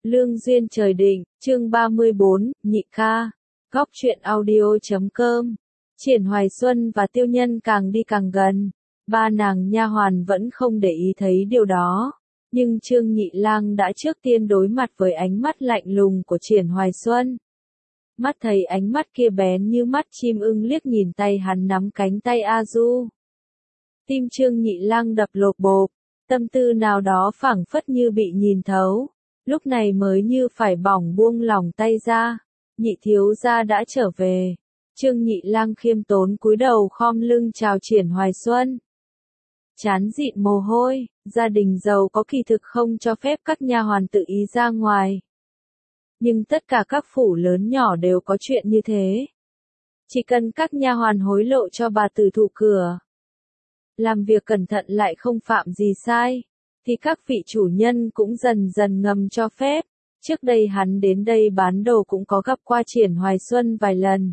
Lương duyên trời định, chương 34, nhị ca. Góc truyện audio.com. Triển Hoài Xuân và Tiêu Nhân càng đi càng gần. Ba nàng nha hoàn vẫn không để ý thấy điều đó. Nhưng Trương Nhị Lang đã trước tiên đối mặt với ánh mắt lạnh lùng của Triển Hoài Xuân. Mắt thấy ánh mắt kia bén như mắt chim ưng liếc nhìn tay hắn nắm cánh tay A Du. Tim Trương Nhị Lang đập lộp bộp, tâm tư nào đó phảng phất như bị nhìn thấu. Lúc này mới như phải bỏng buông lỏng tay ra. Nhị thiếu gia đã trở về. Trương Nhị Lang khiêm tốn cúi đầu khom lưng chào Triển Hoài Xuân. Chán dịn mồ hôi, gia đình giàu có kỳ thực không cho phép các nha hoàn tự ý ra ngoài. Nhưng tất cả các phủ lớn nhỏ đều có chuyện như thế. Chỉ cần các nha hoàn hối lộ cho bà tử thụ cửa, làm việc cẩn thận lại không phạm gì sai, thì các vị chủ nhân cũng dần dần ngầm cho phép. Trước đây hắn đến đây bán đồ cũng có gặp qua Triển Hoài Xuân vài lần.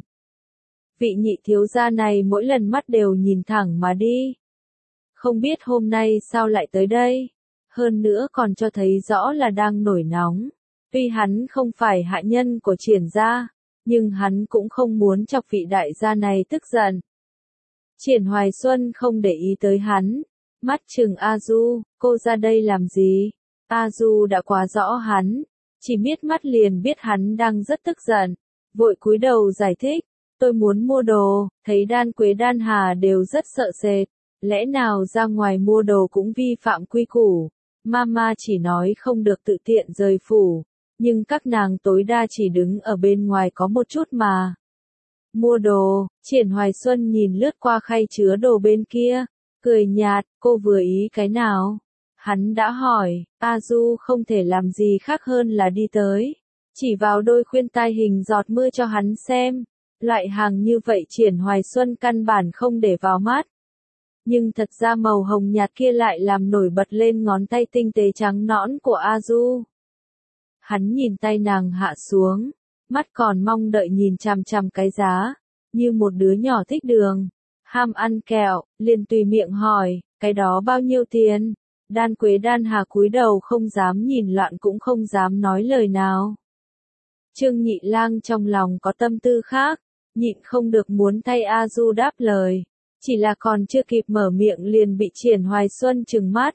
Vị nhị thiếu gia này mỗi lần mắt đều nhìn thẳng mà đi. Không biết hôm nay sao lại tới đây. Hơn nữa còn cho thấy rõ là đang nổi nóng. Tuy hắn không phải hạ nhân của Triển gia, nhưng hắn cũng không muốn chọc vị đại gia này tức giận. Triển Hoài Xuân không để ý tới hắn. Mắt trừng A Du, cô ra đây làm gì? A Du đã quá rõ hắn. Chỉ biết mắt liền biết hắn đang rất tức giận. Vội cúi đầu giải thích. Tôi muốn mua đồ, thấy Đan Quế Đan Hà đều rất sợ sệt. Lẽ nào ra ngoài mua đồ cũng vi phạm quy củ. Mama chỉ nói không được tự tiện rời phủ. Nhưng các nàng tối đa chỉ đứng ở bên ngoài có một chút mà. Mua đồ, Triển Hoài Xuân nhìn lướt qua khay chứa đồ bên kia. Cười nhạt, cô vừa ý cái nào? Hắn đã hỏi, A Du không thể làm gì khác hơn là đi tới. Chỉ vào đôi khuyên tai hình giọt mưa cho hắn xem. Loại hàng như vậy Triển Hoài Xuân căn bản không để vào mắt. Nhưng thật ra màu hồng nhạt kia lại làm nổi bật lên ngón tay tinh tế trắng nõn của A Du. Hắn nhìn tay nàng hạ xuống, mắt còn mong đợi nhìn chằm chằm cái giá, như một đứa nhỏ thích đường, ham ăn kẹo, liền tùy miệng hỏi, cái đó bao nhiêu tiền? Đan Quế Đan Hà cúi đầu không dám nhìn loạn cũng không dám nói lời nào. Trương Nhị Lang trong lòng có tâm tư khác, nhịn không được muốn thay A Du đáp lời, chỉ là còn chưa kịp mở miệng liền bị Triển Hoài Xuân trừng mắt.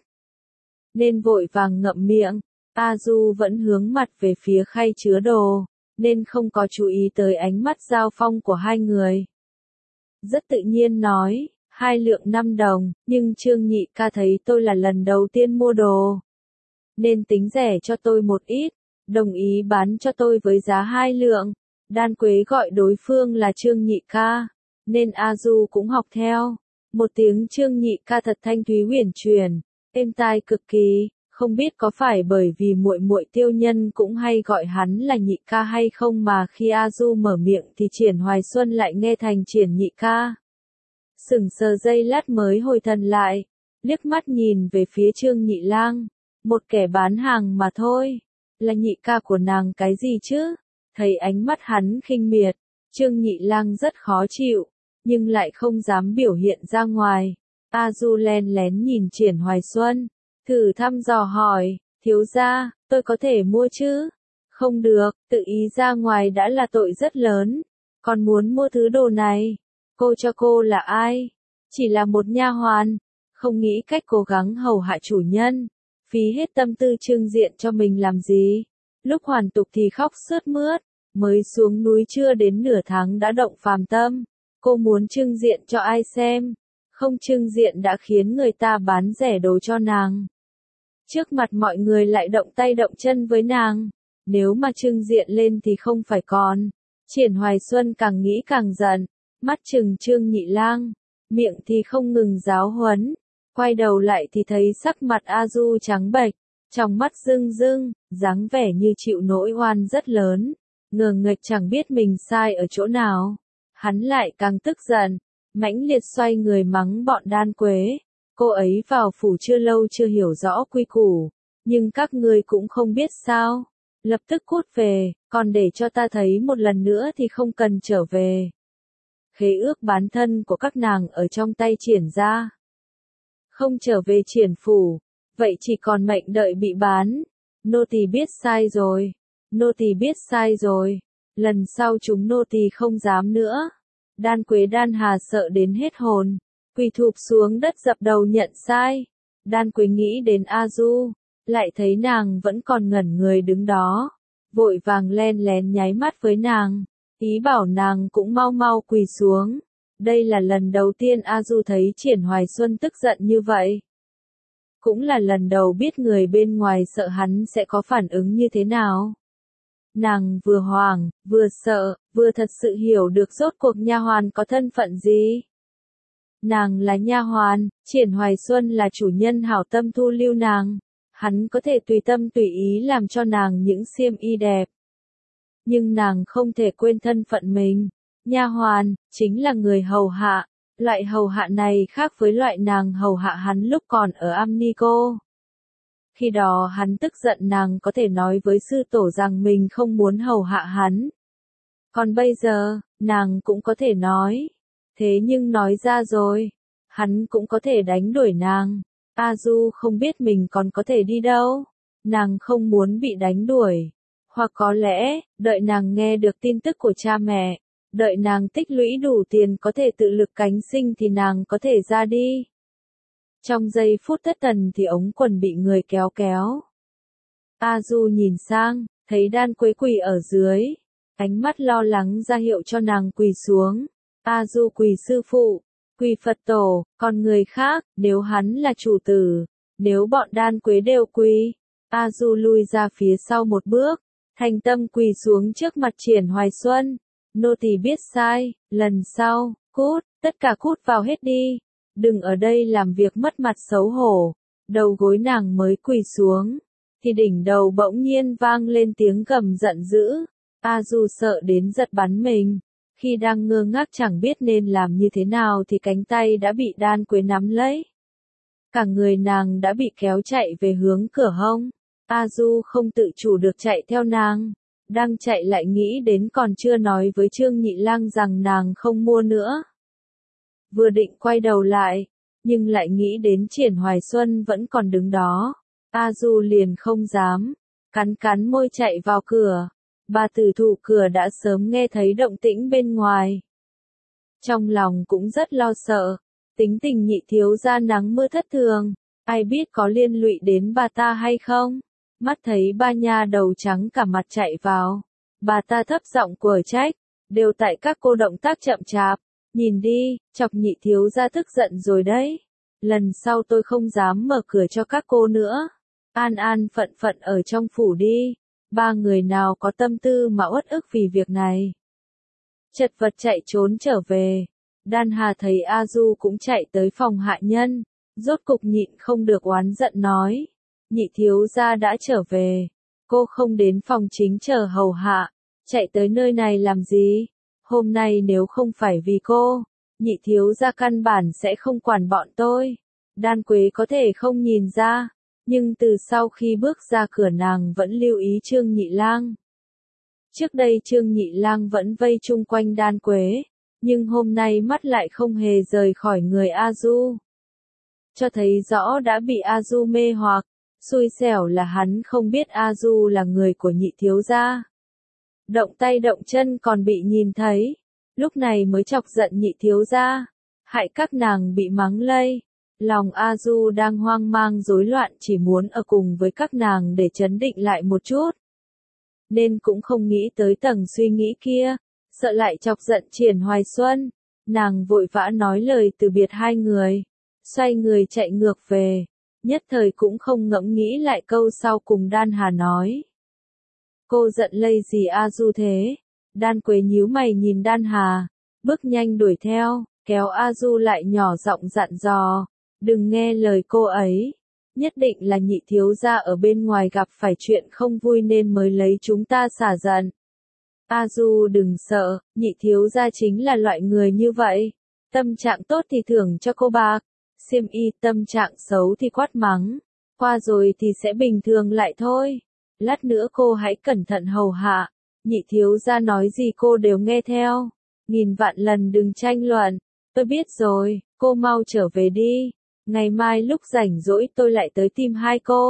Nên vội vàng ngậm miệng, A Du vẫn hướng mặt về phía khay chứa đồ, nên không có chú ý tới ánh mắt giao phong của hai người. Rất tự nhiên nói, 2 lượng 5 đồng, nhưng Trương Nhị ca thấy tôi là lần đầu tiên mua đồ. Nên tính rẻ cho tôi một ít, đồng ý bán cho tôi với giá 2 lượng. Đan Quế gọi đối phương là Trương Nhị ca, nên A Du cũng học theo. Một tiếng Trương Nhị ca thật thanh thúy huyền chuyển, êm tai cực kỳ. Không biết có phải bởi vì muội muội Tiêu Nhân cũng hay gọi hắn là nhị ca hay không mà khi A Du mở miệng thì Triển Hoài Xuân lại nghe thành Triển Nhị ca. Sững sờ giây lát mới hồi thần lại, liếc mắt nhìn về phía Trương Nhị Lang, một kẻ bán hàng mà thôi, là nhị ca của nàng cái gì chứ? Thấy ánh mắt hắn khinh miệt, Trương Nhị Lang rất khó chịu, nhưng lại không dám biểu hiện ra ngoài. A Du len lén nhìn Triển Hoài Xuân, thử thăm dò hỏi, thiếu gia, tôi có thể mua chứ? Không được, tự ý ra ngoài đã là tội rất lớn, còn muốn mua thứ đồ này. Cô cho cô là ai? Chỉ là một nha hoàn, không nghĩ cách cố gắng hầu hạ chủ nhân, phí hết tâm tư trưng diện cho mình làm gì? Lúc hoàn tục thì khóc sướt mướt, mới xuống núi chưa đến nửa tháng đã động phàm tâm. Cô muốn trưng diện cho ai xem? Không trưng diện đã khiến người ta bán rẻ đồ cho nàng. Trước mặt mọi người lại động tay động chân với nàng. Nếu mà trưng diện lên thì không phải còn. Triển Hoài Xuân càng nghĩ càng giận. Mắt trừng Trương Nhị Lang. Miệng thì không ngừng giáo huấn. Quay đầu lại thì thấy sắc mặt A Du trắng bệch. Trong mắt rưng rưng, dáng vẻ như chịu nỗi oan rất lớn. Ngờ nghệch chẳng biết mình sai ở chỗ nào. Hắn lại càng tức giận. Mãnh liệt xoay người mắng bọn Đan Quế. Cô ấy vào phủ chưa lâu chưa hiểu rõ quy củ, nhưng các ngươi cũng không biết sao. Lập tức cút về, còn để cho ta thấy một lần nữa thì không cần trở về. Khế ước bán thân của các nàng ở trong tay Triển gia. Không trở về Triển phủ, vậy chỉ còn mệnh đợi bị bán. Nô tỳ biết sai rồi. Nô tỳ biết sai rồi. Lần sau chúng nô tỳ không dám nữa. Đan Quế Đan Hà sợ đến hết hồn. Quỳ thụp xuống đất dập đầu nhận sai. Đan Quế nghĩ đến A Du. Lại thấy nàng vẫn còn ngẩn người đứng đó. Vội vàng len lén nháy mắt với nàng. Ý bảo nàng cũng mau mau quỳ xuống. Đây là lần đầu tiên A Du thấy Triển Hoài Xuân tức giận như vậy. Cũng là lần đầu biết người bên ngoài sợ hắn sẽ có phản ứng như thế nào. Nàng vừa hoảng, vừa sợ, vừa thật sự hiểu được rốt cuộc nha hoàn có thân phận gì. Nàng là nha hoàn, Triển Hoài Xuân là chủ nhân hảo tâm thu lưu nàng. Hắn có thể tùy tâm tùy ý làm cho nàng những xiêm y đẹp. Nhưng nàng không thể quên thân phận mình. Nha hoàn, chính là người hầu hạ. Loại hầu hạ này khác với loại nàng hầu hạ hắn lúc còn ở Amnico. Khi đó hắn tức giận nàng có thể nói với sư tổ rằng mình không muốn hầu hạ hắn. Còn bây giờ, nàng cũng có thể nói. Thế nhưng nói ra rồi, hắn cũng có thể đánh đuổi nàng. A Du không biết mình còn có thể đi đâu. Nàng không muốn bị đánh đuổi. Hoặc có lẽ, đợi nàng nghe được tin tức của cha mẹ, đợi nàng tích lũy đủ tiền có thể tự lực cánh sinh thì nàng có thể ra đi. Trong giây phút thất thần thì ống quần bị người kéo kéo. A Du nhìn sang, thấy Đan Quế quỳ ở dưới. Ánh mắt lo lắng ra hiệu cho nàng quỳ xuống. A Du quỳ sư phụ, quỳ Phật tổ, còn người khác, nếu hắn là chủ tử, nếu bọn Đan Quế đều quỳ. A Du lui ra phía sau một bước, thành tâm quỳ xuống trước mặt Triển Hoài Xuân. Nô tỳ biết sai, lần sau, cút, tất cả cút vào hết đi. Đừng ở đây làm việc mất mặt xấu hổ. Đầu gối nàng mới quỳ xuống, thì đỉnh đầu bỗng nhiên vang lên tiếng gầm giận dữ. A Du sợ đến giật bắn mình. Khi đang ngơ ngác chẳng biết nên làm như thế nào thì cánh tay đã bị Đan Quế nắm lấy. Cả người nàng đã bị kéo chạy về hướng cửa hông. A Du không tự chủ được chạy theo nàng. Đang chạy lại nghĩ đến còn chưa nói với Trương Nhị Lang rằng nàng không mua nữa. Vừa định quay đầu lại, nhưng lại nghĩ đến Triển Hoài Xuân vẫn còn đứng đó. A Du liền không dám, cắn môi chạy vào cửa. Bà tử thủ cửa đã sớm nghe thấy động tĩnh bên ngoài. Trong lòng cũng rất lo sợ, tính tình Nhị thiếu gia nắng mưa thất thường, ai biết có liên lụy đến bà ta hay không. Mắt thấy ba nha đầu trắng cả mặt chạy vào, bà ta thấp giọng quở trách, đều tại các cô động tác chậm chạp, nhìn đi, chọc Nhị thiếu gia tức giận rồi đấy. Lần sau tôi không dám mở cửa cho các cô nữa. An an phận phận ở trong phủ đi. Ba người nào có tâm tư mà uất ức vì việc này. Chật vật chạy trốn trở về. Đan Hà thấy A Du cũng chạy tới phòng hạ nhân, rốt cục nhịn không được oán giận nói. Nhị thiếu gia đã trở về, cô không đến phòng chính chờ hầu hạ, chạy tới nơi này làm gì? Hôm nay nếu không phải vì cô, nhị thiếu gia căn bản sẽ không quản bọn tôi. Đan Quế có thể không nhìn ra, nhưng từ sau khi bước ra cửa nàng vẫn lưu ý Trương Nhị Lang. Trước đây Trương Nhị Lang vẫn vây chung quanh Đan Quế, nhưng hôm nay mắt lại không hề rời khỏi người A Du. Cho thấy rõ đã bị A Du mê hoặc. Xui xẻo là hắn không biết A Du là người của nhị thiếu gia. Động tay động chân còn bị nhìn thấy. Lúc này mới chọc giận nhị thiếu gia. Hại các nàng bị mắng lây. Lòng A Du đang hoang mang rối loạn chỉ muốn ở cùng với các nàng để trấn định lại một chút. Nên cũng không nghĩ tới tầng suy nghĩ kia. Sợ lại chọc giận Triển Hoài Xuân. Nàng vội vã nói lời từ biệt hai người. Xoay người chạy ngược về. Nhất thời cũng không ngẫm nghĩ lại câu sau cùng Đan Hà nói. Cô giận lây gì A Du thế? Đan Quế nhíu mày nhìn Đan Hà, bước nhanh đuổi theo, kéo A Du lại nhỏ giọng dặn dò. Đừng nghe lời cô ấy. Nhất định là nhị thiếu gia ở bên ngoài gặp phải chuyện không vui nên mới lấy chúng ta xả giận. A Du đừng sợ, nhị thiếu gia chính là loại người như vậy. Tâm trạng tốt thì thưởng cho cô bạc. Xiêm y tâm trạng xấu thì quát mắng. Qua rồi thì sẽ bình thường lại thôi. Lát nữa cô hãy cẩn thận hầu hạ. Nhị thiếu gia nói gì cô đều nghe theo. Nghìn vạn lần đừng tranh luận. Tôi biết rồi, cô mau trở về đi. Ngày mai lúc rảnh rỗi tôi lại tới tìm hai cô.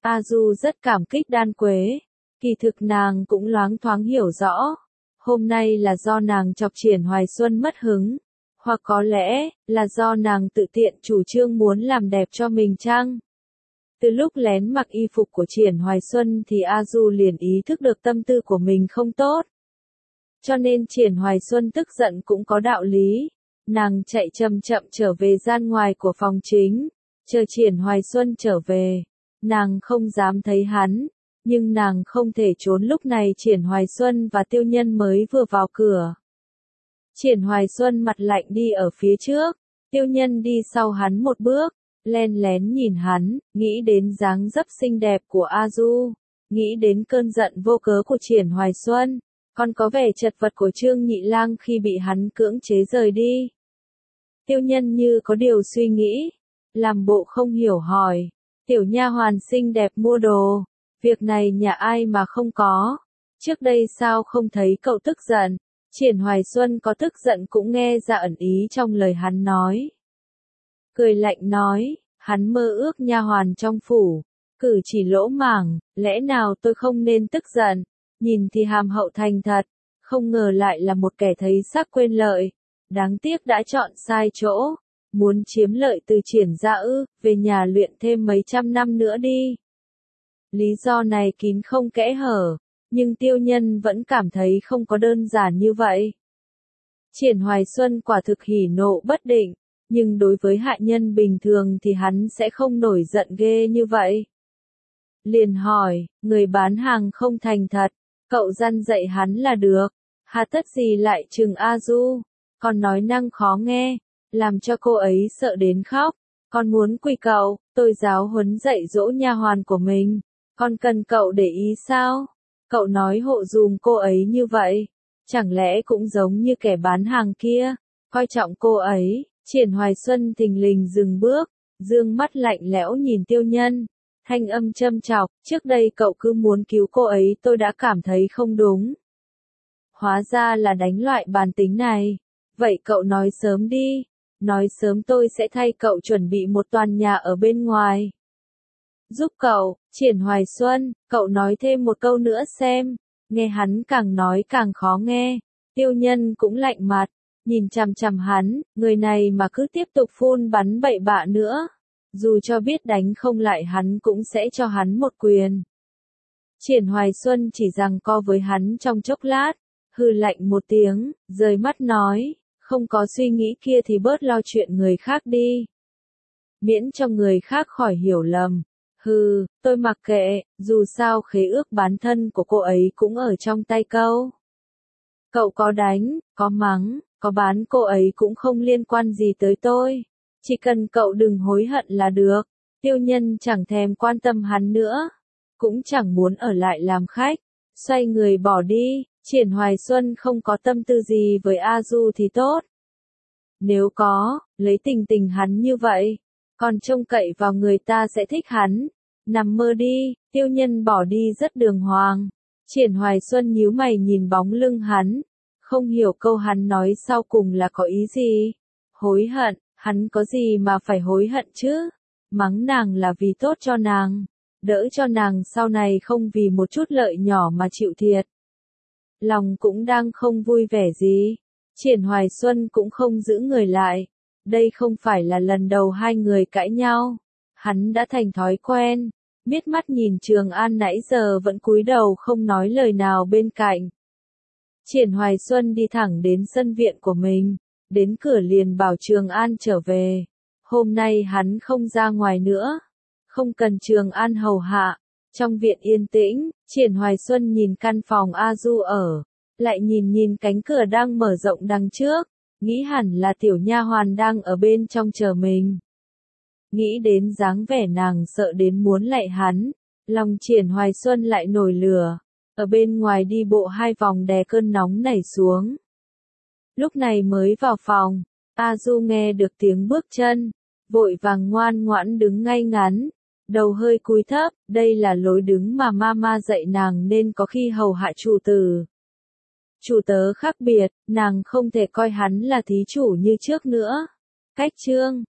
A Du rất cảm kích Đan Quế, kỳ thực nàng cũng loáng thoáng hiểu rõ, hôm nay là do nàng chọc Triển Hoài Xuân mất hứng, hoặc có lẽ là do nàng tự tiện chủ trương muốn làm đẹp cho mình chăng? Từ lúc lén mặc y phục của Triển Hoài Xuân thì A Du liền ý thức được tâm tư của mình không tốt. Cho nên Triển Hoài Xuân tức giận cũng có đạo lý. Nàng chạy chậm chậm trở về gian ngoài của phòng chính, chờ Triển Hoài Xuân trở về. Nàng không dám thấy hắn, nhưng nàng không thể trốn lúc này Triển Hoài Xuân và Tiêu Nhân mới vừa vào cửa. Triển Hoài Xuân mặt lạnh đi ở phía trước, Tiêu Nhân đi sau hắn một bước, len lén nhìn hắn, nghĩ đến dáng dấp xinh đẹp của A Du, nghĩ đến cơn giận vô cớ của Triển Hoài Xuân, còn có vẻ chật vật của Trương Nhị Lang khi bị hắn cưỡng chế rời đi. Tiêu Nhân như có điều suy nghĩ, làm bộ không hiểu hỏi, tiểu nha hoàn xinh đẹp mua đồ, việc này nhà ai mà không có, trước đây sao không thấy cậu tức giận? Triển Hoài Xuân có tức giận cũng nghe ra ẩn ý trong lời hắn nói. Cười lạnh nói, hắn mơ ước nha hoàn trong phủ, cử chỉ lỗ mãng, lẽ nào tôi không nên tức giận, nhìn thì hàm hậu thành thật, không ngờ lại là một kẻ thấy sắc quên lợi, đáng tiếc đã chọn sai chỗ, muốn chiếm lợi từ Triển gia ư, về nhà luyện thêm mấy trăm năm nữa đi. Lý do này kín không kẽ hở, nhưng Tiêu Nhân vẫn cảm thấy không có đơn giản như vậy. Triển Hoài Xuân quả thực hỉ nộ bất định, nhưng đối với hạ nhân bình thường thì hắn sẽ không nổi giận ghê như vậy. Liền hỏi, người bán hàng không thành thật, cậu răn dạy hắn là được, hà tất gì lại trừng A Du, còn nói năng khó nghe, làm cho cô ấy sợ đến khóc, con muốn quỳ cậu, tôi giáo huấn dạy dỗ nha hoàn của mình, con cần cậu để ý sao? Cậu nói hộ dùm cô ấy như vậy, chẳng lẽ cũng giống như kẻ bán hàng kia, coi trọng cô ấy? Triển Hoài Xuân thình lình dừng bước, dương mắt lạnh lẽo nhìn Tiêu Nhân, thanh âm châm chọc, trước đây cậu cứ muốn cứu cô ấy tôi đã cảm thấy không đúng. Hóa ra là đánh loại bản tính này, vậy cậu nói sớm đi, nói sớm tôi sẽ thay cậu chuẩn bị một toàn nhà ở bên ngoài. Giúp cậu, Triển Hoài Xuân, cậu nói thêm một câu nữa xem, nghe hắn càng nói càng khó nghe, Tiêu Nhân cũng lạnh mặt, nhìn chằm chằm hắn, người này mà cứ tiếp tục phun bắn bậy bạ nữa, dù cho biết đánh không lại hắn cũng sẽ cho hắn một quyền. Triển Hoài Xuân chỉ giằng co với hắn trong chốc lát, hừ lạnh một tiếng, rời mắt nói, không có suy nghĩ kia thì bớt lo chuyện người khác đi. Miễn cho người khác khỏi hiểu lầm. Hừ, tôi mặc kệ, dù sao khế ước bán thân của cô ấy cũng ở trong tay cậu. Cậu có đánh, có mắng, có bán cô ấy cũng không liên quan gì tới tôi. Chỉ cần cậu đừng hối hận là được. Tiêu Nhân chẳng thèm quan tâm hắn nữa, cũng chẳng muốn ở lại làm khách, xoay người bỏ đi. Triển Hoài Xuân không có tâm tư gì với A Du thì tốt. Nếu có, lấy tình tình hắn như vậy, còn trông cậy vào người ta sẽ thích hắn. Nằm mơ đi, Tiêu Nhân bỏ đi rất đường hoàng. Triển Hoài Xuân nhíu mày nhìn bóng lưng hắn, không hiểu câu hắn nói sau cùng là có ý gì. Hối hận, hắn có gì mà phải hối hận chứ? Mắng nàng là vì tốt cho nàng, đỡ cho nàng sau này không vì một chút lợi nhỏ mà chịu thiệt. Lòng cũng đang không vui vẻ gì. Triển Hoài Xuân cũng không giữ người lại. Đây không phải là lần đầu hai người cãi nhau. Hắn đã thành thói quen, miết mắt nhìn Trường An nãy giờ vẫn cúi đầu không nói lời nào bên cạnh. Triển Hoài Xuân đi thẳng đến sân viện của mình, đến cửa liền bảo Trường An trở về. Hôm nay hắn không ra ngoài nữa, không cần Trường An hầu hạ. Trong viện yên tĩnh, Triển Hoài Xuân nhìn căn phòng A Du ở, lại nhìn cánh cửa đang mở rộng đằng trước, nghĩ hẳn là tiểu nha hoàn đang ở bên trong chờ mình. Nghĩ đến dáng vẻ nàng sợ đến muốn lạy hắn, lòng Triển Hoài Xuân lại nổi lửa, ở bên ngoài đi bộ hai vòng đè cơn nóng nảy xuống. Lúc này mới vào phòng, A Du nghe được tiếng bước chân, vội vàng ngoan ngoãn đứng ngay ngắn, đầu hơi cúi thấp, đây là lối đứng mà mama dạy nàng nên có khi hầu hạ chủ tử. Chủ tớ khác biệt, nàng không thể coi hắn là thí chủ như trước nữa. Cách chương